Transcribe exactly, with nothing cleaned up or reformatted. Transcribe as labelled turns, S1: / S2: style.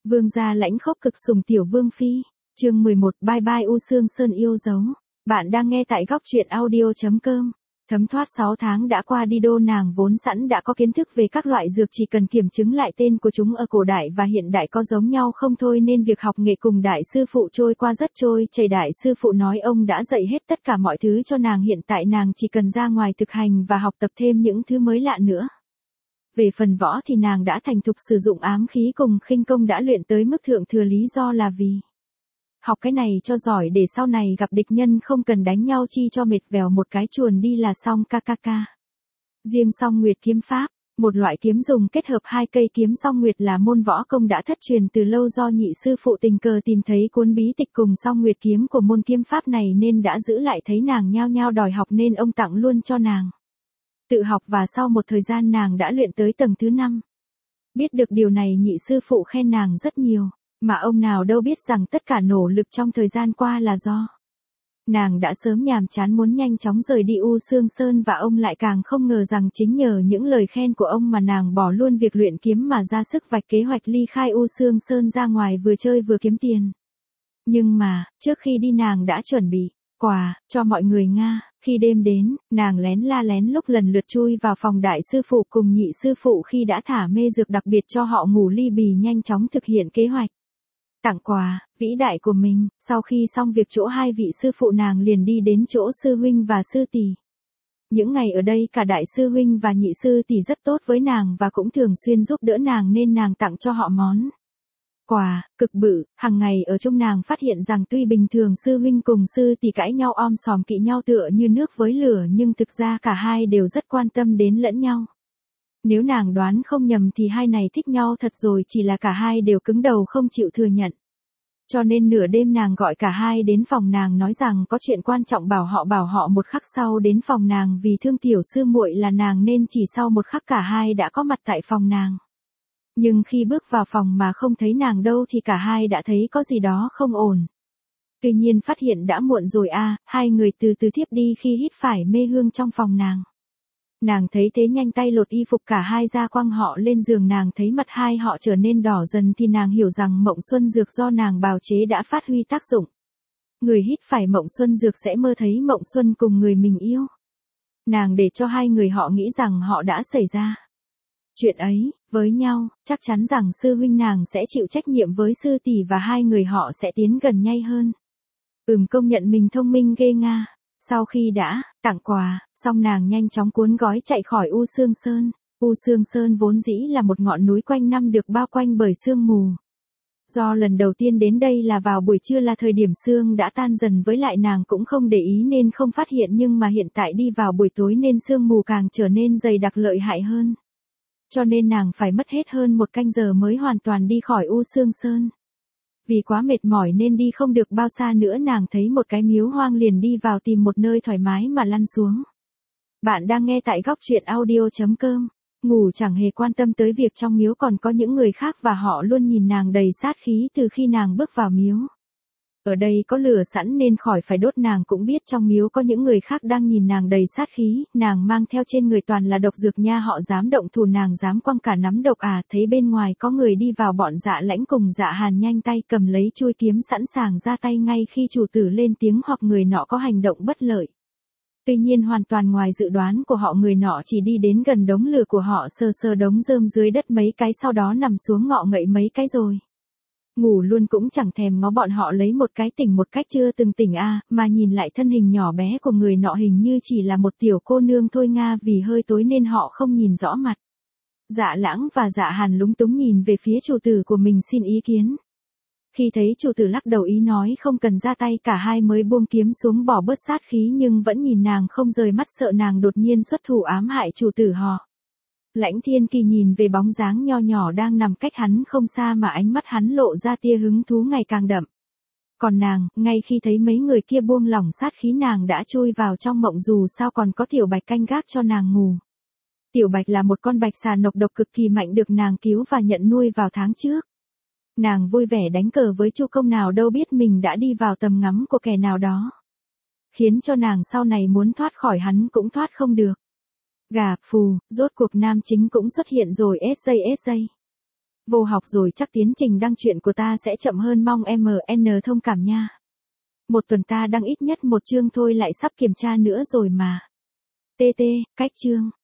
S1: Vương gia lãnh khốc cực sủng tiểu vương phi. Chương mười một, bye bye U Sương Sơn yêu dấu. Bạn đang nghe tại góc truyện audio chấm com. Thấm thoát sáu tháng đã qua đi, đô nàng vốn sẵn đã có kiến thức về các loại dược, chỉ cần kiểm chứng lại tên của chúng ở cổ đại và hiện đại có giống nhau không thôi, nên việc học nghệ cùng đại sư phụ trôi qua rất trôi chảy. Đại sư phụ nói ông đã dạy hết tất cả mọi thứ cho nàng, hiện tại nàng chỉ cần ra ngoài thực hành và học tập thêm những thứ mới lạ nữa. Về phần võ thì nàng đã thành thục sử dụng ám khí cùng khinh công, đã luyện tới mức thượng thừa, lý do là vì học cái này cho giỏi để sau này gặp địch nhân không cần đánh nhau chi cho mệt, vèo một cái chuồn đi là xong. Kkk. Riêng Song Nguyệt kiếm pháp, một loại kiếm dùng kết hợp hai cây kiếm Song Nguyệt, là môn võ công đã thất truyền từ lâu, do nhị sư phụ tình cờ tìm thấy cuốn bí tịch cùng Song Nguyệt kiếm của môn kiếm pháp này nên đã giữ lại, thấy nàng nhao nhao đòi học nên ông tặng luôn cho nàng. Tự học và sau một thời gian nàng đã luyện tới tầng thứ năm. Biết được điều này nhị sư phụ khen nàng rất nhiều, mà ông nào đâu biết rằng tất cả nỗ lực trong thời gian qua là do nàng đã sớm nhàm chán muốn nhanh chóng rời đi U Sương Sơn, và ông lại càng không ngờ rằng chính nhờ những lời khen của ông mà nàng bỏ luôn việc luyện kiếm mà ra sức vạch kế hoạch ly khai U Sương Sơn ra ngoài vừa chơi vừa kiếm tiền. Nhưng mà, trước khi đi nàng đã chuẩn bị quà cho mọi người Nga. Khi đêm đến, nàng lén la lén lúc lần lượt chui vào phòng đại sư phụ cùng nhị sư phụ, khi đã thả mê dược đặc biệt cho họ ngủ ly bì, nhanh chóng thực hiện kế hoạch tặng quà vĩ đại của mình. Sau khi xong việc chỗ hai vị sư phụ, nàng liền đi đến chỗ sư huynh và sư tỷ. Những ngày ở đây cả đại sư huynh và nhị sư tỷ rất tốt với nàng và cũng thường xuyên giúp đỡ nàng, nên nàng tặng cho họ món quà cực bự. Hàng ngày ở trong nàng phát hiện rằng tuy bình thường sư huynh cùng sư tỷ cãi nhau om sòm kỵ nhau tựa như nước với lửa, nhưng thực ra cả hai đều rất quan tâm đến lẫn nhau. Nếu nàng đoán không nhầm thì hai này thích nhau thật rồi, chỉ là cả hai đều cứng đầu không chịu thừa nhận. Cho nên nửa đêm nàng gọi cả hai đến phòng nàng, nói rằng có chuyện quan trọng bảo họ bảo họ. Một khắc sau đến phòng nàng, vì thương tiểu sư muội là nàng nên chỉ sau một khắc cả hai đã có mặt tại phòng nàng. Nhưng khi bước vào phòng mà không thấy nàng đâu thì cả hai đã thấy có gì đó không ổn. Tuy nhiên phát hiện đã muộn rồi a, à, hai người từ từ thiếp đi khi hít phải mê hương trong phòng nàng. Nàng thấy thế nhanh tay lột y phục cả hai ra quăng họ lên giường. Nàng thấy mặt hai họ trở nên đỏ dần thì nàng hiểu rằng mộng xuân dược do nàng bào chế đã phát huy tác dụng. Người hít phải mộng xuân dược sẽ mơ thấy mộng xuân cùng người mình yêu. Nàng để cho hai người họ nghĩ rằng họ đã xảy ra chuyện ấy với nhau, chắc chắn rằng sư huynh nàng sẽ chịu trách nhiệm với sư tỷ và hai người họ sẽ tiến gần nhau hơn. Ừm, công nhận mình thông minh ghê nga. Sau khi đã tặng quà xong, nàng nhanh chóng cuốn gói chạy khỏi U Sương Sơn. U Sương Sơn vốn dĩ là một ngọn núi quanh năm được bao quanh bởi sương mù. Do lần đầu tiên đến đây là vào buổi trưa, là thời điểm sương đã tan dần, với lại nàng cũng không để ý nên không phát hiện, nhưng mà hiện tại đi vào buổi tối nên sương mù càng trở nên dày đặc lợi hại hơn. Cho nên nàng phải mất hết hơn một canh giờ mới hoàn toàn đi khỏi U Sương Sơn. Vì quá mệt mỏi nên đi không được bao xa nữa, nàng thấy một cái miếu hoang liền đi vào tìm một nơi thoải mái mà lăn xuống. Bạn đang nghe tại góc truyện audio chấm com. Ngủ chẳng hề quan tâm tới việc trong miếu còn có những người khác, và họ luôn nhìn nàng đầy sát khí từ khi nàng bước vào miếu. Ở đây có lửa sẵn nên khỏi phải đốt. Nàng cũng biết trong miếu có những người khác đang nhìn nàng đầy sát khí. Nàng mang theo trên người toàn là độc dược nha, họ dám động thủ nàng dám quăng cả nắm độc à. Thấy bên ngoài có người đi vào, bọn Dạ Lãnh cùng Dạ Hàn nhanh tay cầm lấy chuôi kiếm sẵn sàng ra tay ngay khi chủ tử lên tiếng hoặc người nọ có hành động bất lợi. Tuy nhiên hoàn toàn ngoài dự đoán của họ, người nọ chỉ đi đến gần đống lửa của họ, sờ sờ đống rơm dưới đất mấy cái, sau đó nằm xuống ngọ ngậy mấy cái rồi ngủ luôn, cũng chẳng thèm ngó bọn họ lấy một cái tỉnh một cách chưa từng tỉnh a, à, mà nhìn lại thân hình nhỏ bé của người nọ hình như chỉ là một tiểu cô nương thôi nga. Vì hơi tối nên họ không nhìn rõ mặt. Dạ Lãng và Dạ Hàn lúng túng nhìn về phía chủ tử của mình xin ý kiến. Khi thấy chủ tử lắc đầu ý nói không cần ra tay, cả hai mới buông kiếm xuống bỏ bớt sát khí, nhưng vẫn nhìn nàng không rời mắt, sợ nàng đột nhiên xuất thủ ám hại chủ tử họ. Lãnh Thiên Kỳ nhìn về bóng dáng nho nhỏ đang nằm cách hắn không xa mà ánh mắt hắn lộ ra tia hứng thú ngày càng đậm. Còn nàng, ngay khi thấy mấy người kia buông lỏng sát khí, nàng đã chui vào trong mộng, dù sao còn có Tiểu Bạch canh gác cho nàng ngủ. Tiểu Bạch là một con bạch xà nọc độc cực kỳ mạnh, được nàng cứu và nhận nuôi vào tháng trước. Nàng vui vẻ đánh cờ với Chu Công, nào đâu biết mình đã đi vào tầm ngắm của kẻ nào đó, khiến cho nàng sau này muốn thoát khỏi hắn cũng thoát không được. Gà phù, rốt cuộc nam chính cũng xuất hiện rồi. ét gi ét gi. Vô học rồi chắc tiến trình đăng truyện của ta sẽ chậm hơn, mong em en thông cảm nha. Một tuần ta đăng ít nhất một chương thôi, lại sắp kiểm tra nữa rồi mà. tê tê, cách chương.